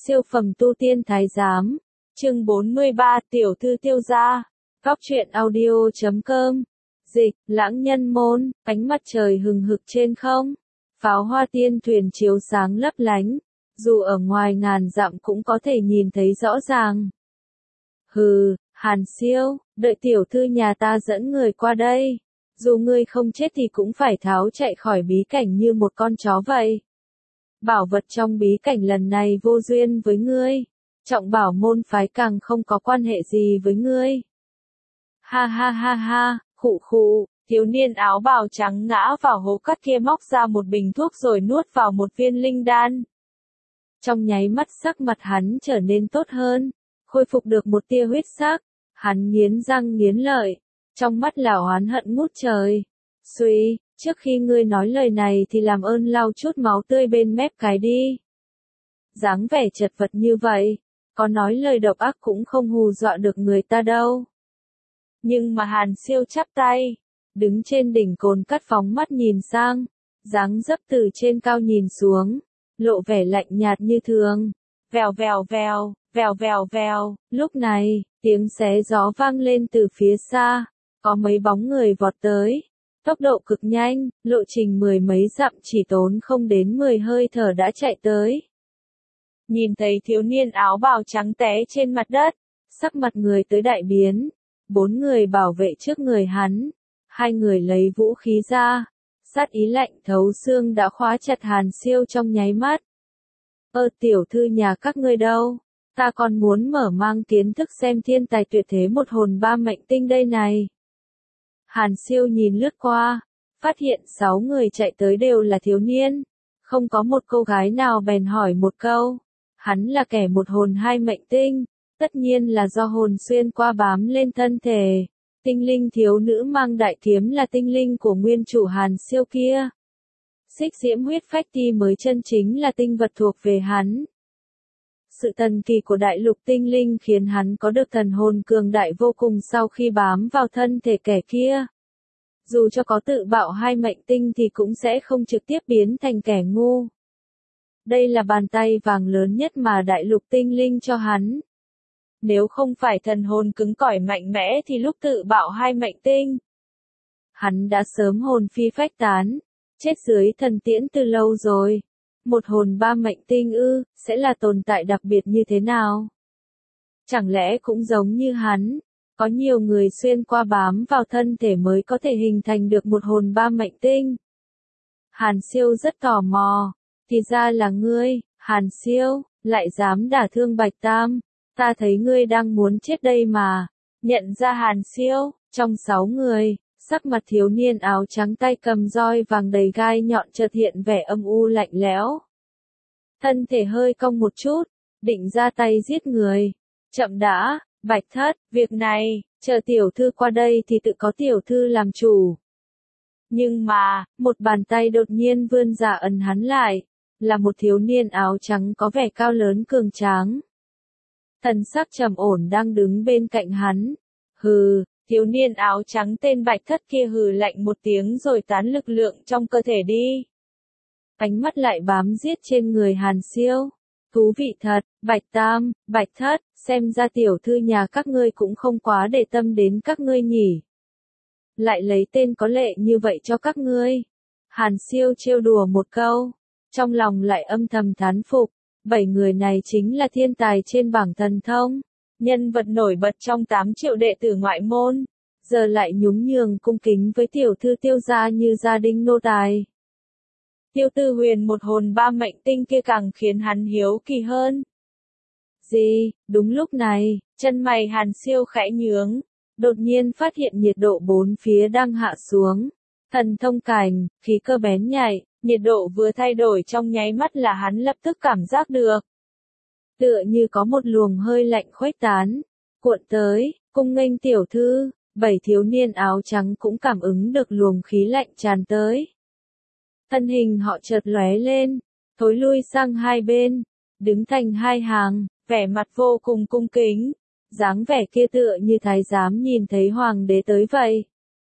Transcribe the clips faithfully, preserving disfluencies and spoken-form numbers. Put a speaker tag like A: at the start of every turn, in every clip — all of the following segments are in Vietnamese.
A: Siêu phẩm tu tiên thái giám, chương bốn mươi ba, tiểu thư tiêu gia, góc truyện audio chấm com, dịch, lãng nhân môn, ánh mặt trời hừng hực trên không, pháo hoa tiên thuyền chiếu sáng lấp lánh, dù ở ngoài ngàn dặm cũng có thể nhìn thấy rõ ràng. Hừ, Hàn Siêu, đợi tiểu thư nhà ta dẫn người qua đây, dù ngươi không chết thì cũng phải tháo chạy khỏi bí cảnh như một con chó vậy. Bảo vật trong bí cảnh lần này vô duyên với ngươi, trọng bảo môn phái càng không có quan hệ gì với ngươi. Ha ha ha ha, khụ khụ, thiếu niên áo bào trắng ngã vào hố cát kia móc ra một bình thuốc rồi nuốt vào một viên linh đan. Trong nháy mắt sắc mặt hắn trở nên tốt hơn, khôi phục được một tia huyết sắc, hắn nghiến răng nghiến lợi, trong mắt là oán hận ngút trời. Suy, trước khi ngươi nói lời này thì làm ơn lau chút máu tươi bên mép cái đi. Dáng vẻ chật vật như vậy, có nói lời độc ác cũng không hù dọa được người ta đâu. Nhưng mà Hàn Siêu chắp tay, đứng trên đỉnh cồn cát phóng mắt nhìn sang, dáng dấp từ trên cao nhìn xuống, lộ vẻ lạnh nhạt như thường. Vèo vèo vèo, vèo vèo vèo, lúc này, tiếng xé gió vang lên từ phía xa, có mấy bóng người vọt tới. Tốc độ cực nhanh, lộ trình mười mấy dặm chỉ tốn không đến mười hơi thở đã chạy tới. Nhìn thấy thiếu niên áo bào trắng té trên mặt đất, sắc mặt người tới đại biến, bốn người bảo vệ trước người hắn, hai người lấy vũ khí ra, sát ý lạnh thấu xương đã khóa chặt Hàn Siêu trong nháy mắt. Ơ tiểu thư nhà các ngươi đâu, ta còn muốn mở mang kiến thức xem thiên tài tuyệt thế một hồn ba mệnh tinh đây này. Hàn Siêu nhìn lướt qua, phát hiện sáu người chạy tới đều là thiếu niên, không có một cô gái nào bèn hỏi một câu. Hắn là kẻ một hồn hai mệnh tinh, tất nhiên là do hồn xuyên qua bám lên thân thể. Tinh linh thiếu nữ mang đại kiếm là tinh linh của nguyên chủ Hàn Siêu kia. Xích diễm huyết phách ti mới chân chính là tinh vật thuộc về hắn. Sự thần kỳ của đại lục tinh linh khiến hắn có được thần hồn cường đại vô cùng sau khi bám vào thân thể kẻ kia. Dù cho có tự bạo hai mệnh tinh thì cũng sẽ không trực tiếp biến thành kẻ ngu. Đây là bàn tay vàng lớn nhất mà đại lục tinh linh cho hắn. Nếu không phải thần hồn cứng cỏi mạnh mẽ thì lúc tự bạo hai mệnh tinh, hắn đã sớm hồn phi phách tán, chết dưới thần tiễn từ lâu rồi. Một hồn ba mệnh tinh ư, sẽ là tồn tại đặc biệt như thế nào? Chẳng lẽ cũng giống như hắn, có nhiều người xuyên qua bám vào thân thể mới có thể hình thành được một hồn ba mệnh tinh? Hàn Siêu rất tò mò, thì ra là ngươi, Hàn Siêu, lại dám đả thương Bạch Tam, ta thấy ngươi đang muốn chết đây mà. Nhận ra Hàn Siêu, trong sáu người, sắc mặt thiếu niên áo trắng tay cầm roi vàng đầy gai nhọn chợt hiện vẻ âm u lạnh lẽo. Thân thể hơi cong một chút, định ra tay giết người. Chậm đã, Bạch Thất, việc này, chờ tiểu thư qua đây thì tự có tiểu thư làm chủ. Nhưng mà, một bàn tay đột nhiên vươn ra ấn hắn lại, là một thiếu niên áo trắng có vẻ cao lớn cường tráng. Thần sắc trầm ổn đang đứng bên cạnh hắn. Hừ. Thiếu niên áo trắng tên Bạch Thất kia hừ lạnh một tiếng rồi tán lực lượng trong cơ thể đi. Ánh mắt lại bám giết trên người Hàn Siêu. Thú vị thật, Bạch Tam, Bạch Thất, xem ra tiểu thư nhà các ngươi cũng không quá để tâm đến các ngươi nhỉ. Lại lấy tên có lệ như vậy cho các ngươi. Hàn Siêu trêu đùa một câu, trong lòng lại âm thầm thán phục, bảy người này chính là thiên tài trên bảng thần thông. Nhân vật nổi bật trong tám triệu đệ tử ngoại môn, giờ lại nhún nhường cung kính với tiểu thư tiêu gia như gia đình nô tài. Tiêu Tư Huyền một hồn ba mệnh tinh kia càng khiến hắn hiếu kỳ hơn. Gì, đúng lúc này, chân mày Hàn Siêu khẽ nhướng, đột nhiên phát hiện nhiệt độ bốn phía đang hạ xuống. Thần thông cảnh, khí cơ bén nhạy, nhiệt độ vừa thay đổi trong nháy mắt là hắn lập tức cảm giác được. Tựa như có một luồng hơi lạnh khuếch tán, cuộn tới, cung nghênh tiểu thư, bảy thiếu niên áo trắng cũng cảm ứng được luồng khí lạnh tràn tới. Thân hình họ chợt lóe lên, thối lui sang hai bên, đứng thành hai hàng, vẻ mặt vô cùng cung kính, dáng vẻ kia tựa như thái giám nhìn thấy hoàng đế tới vậy.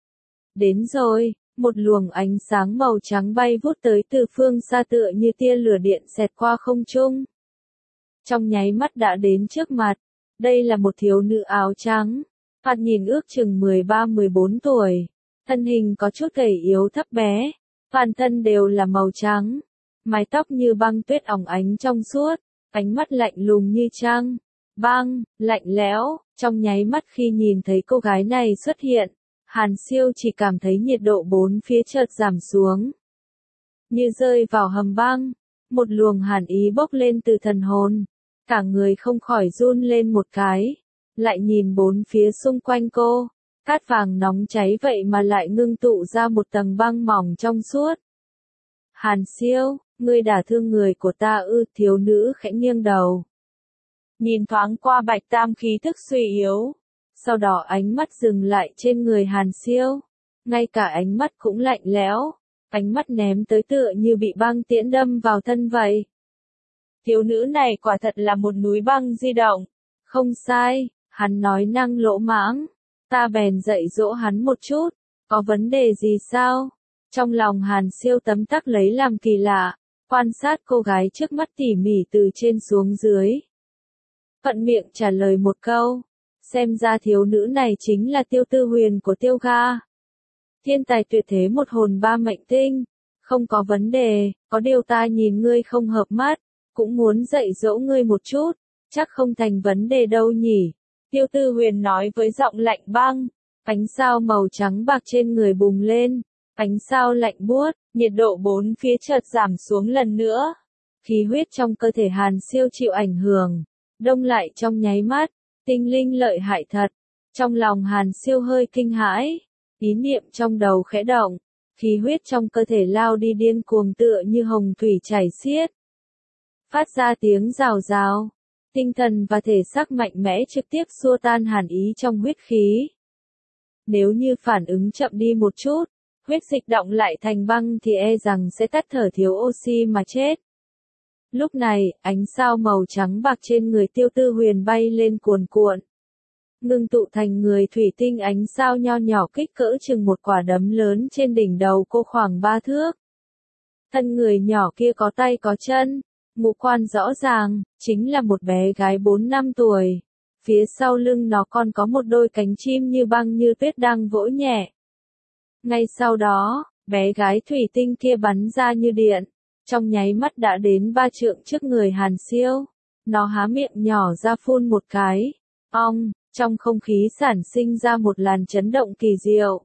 A: Đến rồi, một luồng ánh sáng màu trắng bay vút tới từ phương xa tựa như tia lửa điện xẹt qua không trung. trong nháy mắt đã đến trước mặt. Đây là một thiếu nữ áo trắng, thoạt nhìn ước chừng mười ba mười bốn tuổi, thân hình có chút gầy yếu thấp bé, toàn thân đều là màu trắng, mái tóc như băng tuyết óng ánh trong suốt, ánh mắt lạnh lùng như trăng, băng, lạnh lẽo. Trong nháy mắt khi nhìn thấy cô gái này xuất hiện, Hàn Siêu chỉ cảm thấy nhiệt độ bốn phía chợt giảm xuống, như rơi vào hầm băng, một luồng hàn ý bốc lên từ thần hồn, cả người không khỏi run lên một cái, lại nhìn bốn phía xung quanh cô, cát vàng nóng cháy vậy mà lại ngưng tụ ra một tầng băng mỏng trong suốt. Hàn Siêu, ngươi đả thương người của ta ư? Thiếu nữ khẽ nghiêng đầu, nhìn thoáng qua Bạch Tam khí thức suy yếu, sau đó ánh mắt dừng lại trên người Hàn Siêu, ngay cả ánh mắt cũng lạnh lẽo, ánh mắt ném tới tựa như bị băng tiễn đâm vào thân vậy. Thiếu nữ này quả thật là một núi băng di động. Không sai, hắn nói năng lỗ mãng, ta bèn dạy dỗ hắn một chút, có vấn đề gì sao? Trong lòng Hàn Siêu tấm tắc lấy làm kỳ lạ, quan sát cô gái trước mắt tỉ mỉ từ trên xuống dưới. Thuận miệng trả lời một câu, xem ra thiếu nữ này chính là Tiêu Tư Huyền của Tiêu gia. Thiên tài tuyệt thế một hồn ba mệnh tinh, không có vấn đề, có điều ta nhìn ngươi không hợp mắt, cũng muốn dạy dỗ ngươi một chút, chắc không thành vấn đề đâu nhỉ. Tiêu Tư Huyền nói với giọng lạnh băng, ánh sao màu trắng bạc trên người bùng lên, ánh sao lạnh buốt, nhiệt độ bốn phía chợt giảm xuống lần nữa. Khí huyết trong cơ thể Hàn Siêu chịu ảnh hưởng, đông lại trong nháy mắt, tinh linh lợi hại thật. Trong lòng Hàn Siêu hơi kinh hãi, ý niệm trong đầu khẽ động, khí huyết trong cơ thể lao đi điên cuồng tựa như hồng thủy chảy xiết, phát ra tiếng rào rào, tinh thần và thể xác mạnh mẽ trực tiếp xua tan hàn ý trong huyết khí. Nếu như phản ứng chậm đi một chút, huyết dịch động lại thành băng thì e rằng sẽ tắt thở thiếu oxy mà chết. Lúc này, ánh sao màu trắng bạc trên người Tiêu Tư Huyền bay lên cuồn cuộn, ngưng tụ thành người thủy tinh ánh sao nho nhỏ kích cỡ chừng một quả đấm lớn trên đỉnh đầu cô khoảng ba thước. Thân người nhỏ kia có tay có chân, ngũ quan rõ ràng, chính là một bé gái bốn năm tuổi. Phía sau lưng nó còn có một đôi cánh chim như băng như tuyết đang vỗ nhẹ. Ngay sau đó, bé gái thủy tinh kia bắn ra như điện, trong nháy mắt đã đến ba trượng trước người Hàn Siêu. Nó há miệng nhỏ ra phun một cái, ong, trong không khí sản sinh ra một làn chấn động kỳ diệu.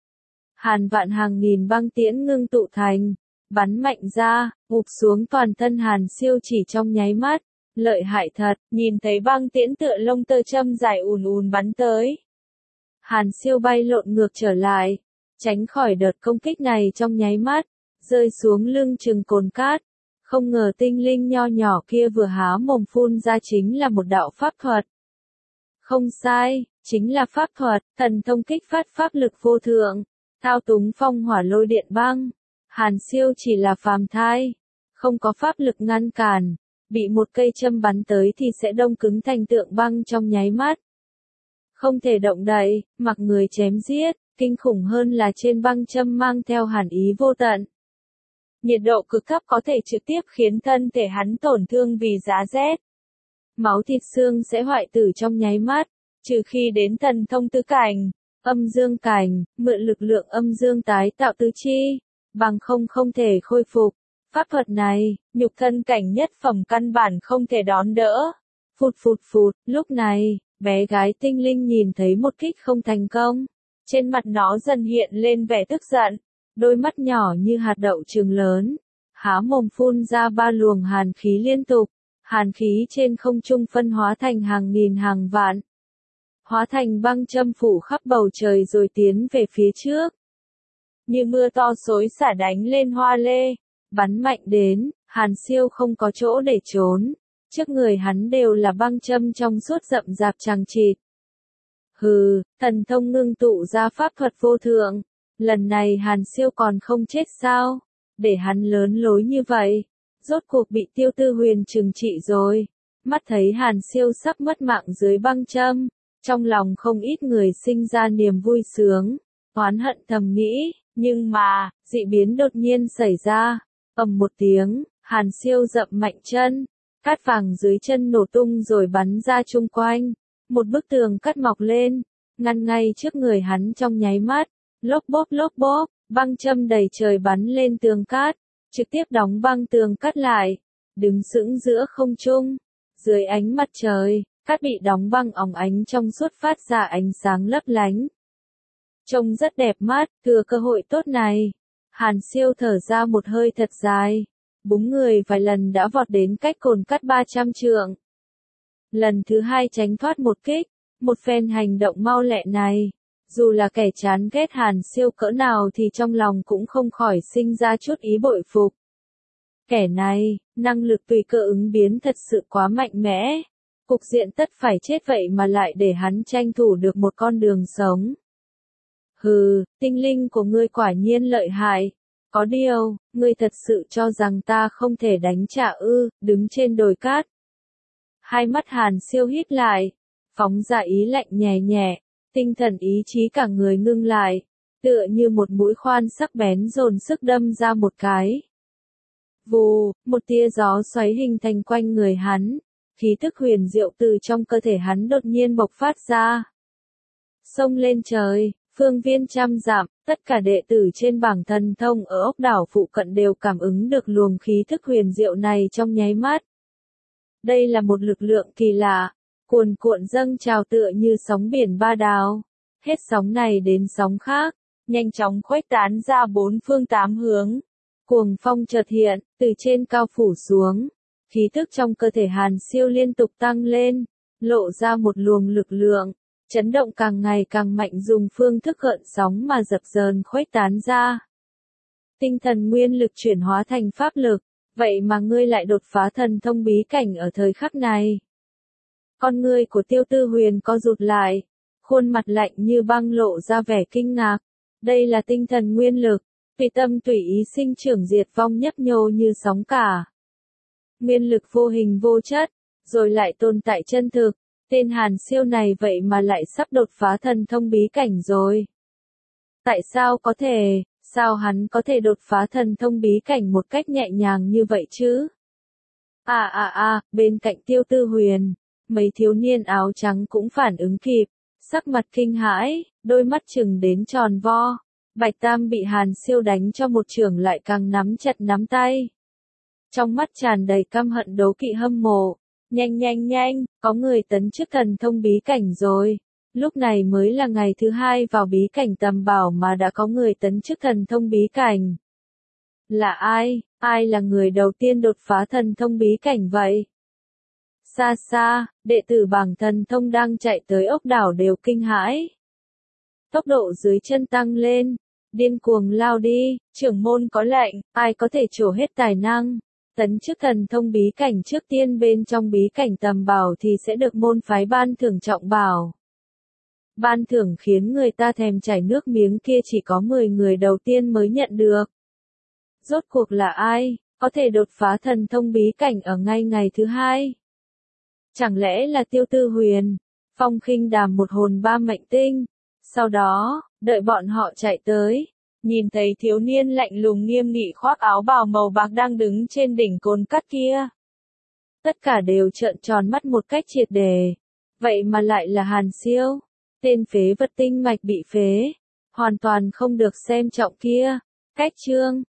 A: Hàn vạn hàng nghìn băng tiễn ngưng tụ thành, bắn mạnh ra, ụp xuống toàn thân Hàn Siêu chỉ trong nháy mắt. Lợi hại thật, nhìn thấy băng tiễn tựa lông tơ châm dài ùn ùn bắn tới. Hàn Siêu bay lộn ngược trở lại, tránh khỏi đợt công kích này trong nháy mắt, rơi xuống lưng chừng cồn cát. Không ngờ tinh linh nho nhỏ kia vừa há mồm phun ra chính là một đạo pháp thuật. Không sai, chính là pháp thuật, thần thông kích phát pháp lực vô thượng, thao túng phong hỏa lôi điện băng. Hàn Siêu chỉ là phàm thai, không có pháp lực ngăn cản, bị một cây châm bắn tới thì sẽ đông cứng thành tượng băng trong nháy mắt. Không thể động đậy, mặc người chém giết, kinh khủng hơn là trên băng châm mang theo hàn ý vô tận. Nhiệt độ cực thấp có thể trực tiếp khiến thân thể hắn tổn thương vì giá rét. Máu thịt xương sẽ hoại tử trong nháy mắt, trừ khi đến thần thông tứ cảnh, âm dương cảnh, mượn lực lượng âm dương tái tạo tứ chi, bằng không không thể khôi phục. Pháp thuật này, nhục thân cảnh nhất phẩm căn bản không thể đón đỡ. Phụt phụt phụt, lúc này, bé gái tinh linh nhìn thấy một kích không thành công. Trên mặt nó dần hiện lên vẻ tức giận, đôi mắt nhỏ như hạt đậu trừng lớn, há mồm phun ra ba luồng hàn khí liên tục. Hàn khí trên không trung phân hóa thành hàng nghìn hàng vạn, hóa thành băng châm phủ khắp bầu trời rồi tiến về phía trước. Như mưa to xối xả đánh lên hoa lê, bắn mạnh đến, Hàn Siêu không có chỗ để trốn, trước người hắn đều là băng châm trong suốt rậm rạp chằng chịt. Hừ, thần thông ngưng tụ ra pháp thuật vô thượng, lần này Hàn Siêu còn không chết sao, để hắn lớn lối như vậy. Rốt cuộc bị Tiêu Tư Huyền trừng trị rồi, mắt thấy Hàn Siêu sắp mất mạng dưới băng châm, trong lòng không ít người sinh ra niềm vui sướng, oán hận thầm nghĩ, nhưng mà, dị biến đột nhiên xảy ra, ầm một tiếng, Hàn Siêu dậm mạnh chân, Cát vàng dưới chân nổ tung rồi bắn ra chung quanh. Một bức tường cát mọc lên, ngăn ngay trước người hắn trong nháy mắt. Lốp bốp lốp bốp, băng châm đầy trời bắn lên tường cát, trực tiếp đóng băng tường cát lại. Đứng sững giữa không trung, dưới ánh mặt trời, cát bị đóng băng óng ánh trong suốt phát ra ánh sáng lấp lánh. Trông rất đẹp mắt, thừa cơ hội tốt này. Hàn Siêu thở ra một hơi thật dài, búng người vài lần đã vọt đến cách cồn cát ba trăm trượng. Lần thứ hai tránh thoát một kích, một phen hành động mau lẹ này. Dù là kẻ chán ghét Hàn Siêu cỡ nào thì trong lòng cũng không khỏi sinh ra chút ý bội phục. Kẻ này, năng lực tùy cơ ứng biến thật sự quá mạnh mẽ. Cục diện tất phải chết vậy mà lại để hắn tranh thủ được một con đường sống. Hừ, tinh linh của ngươi quả nhiên lợi hại. Có điều, ngươi thật sự cho rằng ta không thể đánh trả ư, đứng trên đồi cát. Hai mắt Hàn Siêu hít lại, phóng ra ý lạnh nhẹ nhẹ, tinh thần ý chí cả người ngưng lại, tựa như một mũi khoan sắc bén dồn sức đâm ra một cái. Vù, một tia gió xoáy hình thành quanh người hắn, khí tức huyền diệu từ trong cơ thể hắn đột nhiên bộc phát ra. Xông lên trời, phương viên trăm dặm, tất cả đệ tử trên bảng thần thông ở ốc đảo phụ cận đều cảm ứng được luồng khí thức huyền diệu này trong nháy mắt. Đây là một lực lượng kỳ lạ, cuồn cuộn dâng trào tựa như sóng biển ba đào, hết sóng này đến sóng khác, nhanh chóng khuếch tán ra bốn phương tám hướng. Cuồng phong chợt hiện, từ trên cao phủ xuống, khí thức trong cơ thể Hàn Siêu liên tục tăng lên, lộ ra một luồng lực lượng, chấn động càng ngày càng mạnh dùng phương thức gợn sóng mà dập dờn khuếch tán ra. Tinh thần nguyên lực chuyển hóa thành pháp lực, vậy mà ngươi lại đột phá thần thông bí cảnh ở thời khắc này. Con ngươi của Tiêu Tư Huyền co rụt lại, khuôn mặt lạnh như băng lộ ra vẻ kinh ngạc. Đây là tinh thần nguyên lực, tùy tâm tùy ý sinh trưởng diệt vong nhấp nhô như sóng cả. Nguyên lực vô hình vô chất, rồi lại tồn tại chân thực. Tên Hàn Siêu này vậy mà lại sắp đột phá thần thông bí cảnh rồi. Tại sao có thể, sao hắn có thể đột phá thần thông bí cảnh một cách nhẹ nhàng như vậy chứ? À à à, bên cạnh Tiêu Tư Huyền, mấy thiếu niên áo trắng cũng phản ứng kịp, sắc mặt kinh hãi, đôi mắt chừng đến tròn vo. Bạch Tam bị Hàn Siêu đánh cho một chưởng lại càng nắm chặt nắm tay. Trong mắt tràn đầy căm hận đố kỵ hâm mộ. Nhanh nhanh nhanh, có người tấn chức thần thông bí cảnh rồi. Lúc này mới là ngày thứ hai vào bí cảnh tầm bảo mà đã có người tấn chức thần thông bí cảnh. Là ai? Ai là người đầu tiên đột phá thần thông bí cảnh vậy? Xa xa, đệ tử bảng thần thông đang chạy tới ốc đảo đều kinh hãi. Tốc độ dưới chân tăng lên, điên cuồng lao đi, trưởng môn có lệnh, ai có thể trổ hết tài năng. Tấn chức thần thông bí cảnh trước tiên bên trong bí cảnh tầm bảo thì sẽ được môn phái ban thưởng trọng bảo. Ban thưởng khiến người ta thèm chảy nước miếng kia chỉ có mười người đầu tiên mới nhận được. Rốt cuộc là ai, có thể đột phá thần thông bí cảnh ở ngay ngày thứ hai? Chẳng lẽ là Tiêu Tư Huyền, Phong Khinh Đàm một hồn ba mệnh tinh? Sau đó, đợi bọn họ chạy tới. Nhìn thấy thiếu niên lạnh lùng nghiêm nghị khoác áo bào màu bạc đang đứng trên đỉnh cồn cát kia. Tất cả đều trợn tròn mắt một cách triệt để. Vậy mà lại là Hàn Siêu, tên phế vật tinh mạch bị phế, hoàn toàn không được xem trọng kia. Cách chương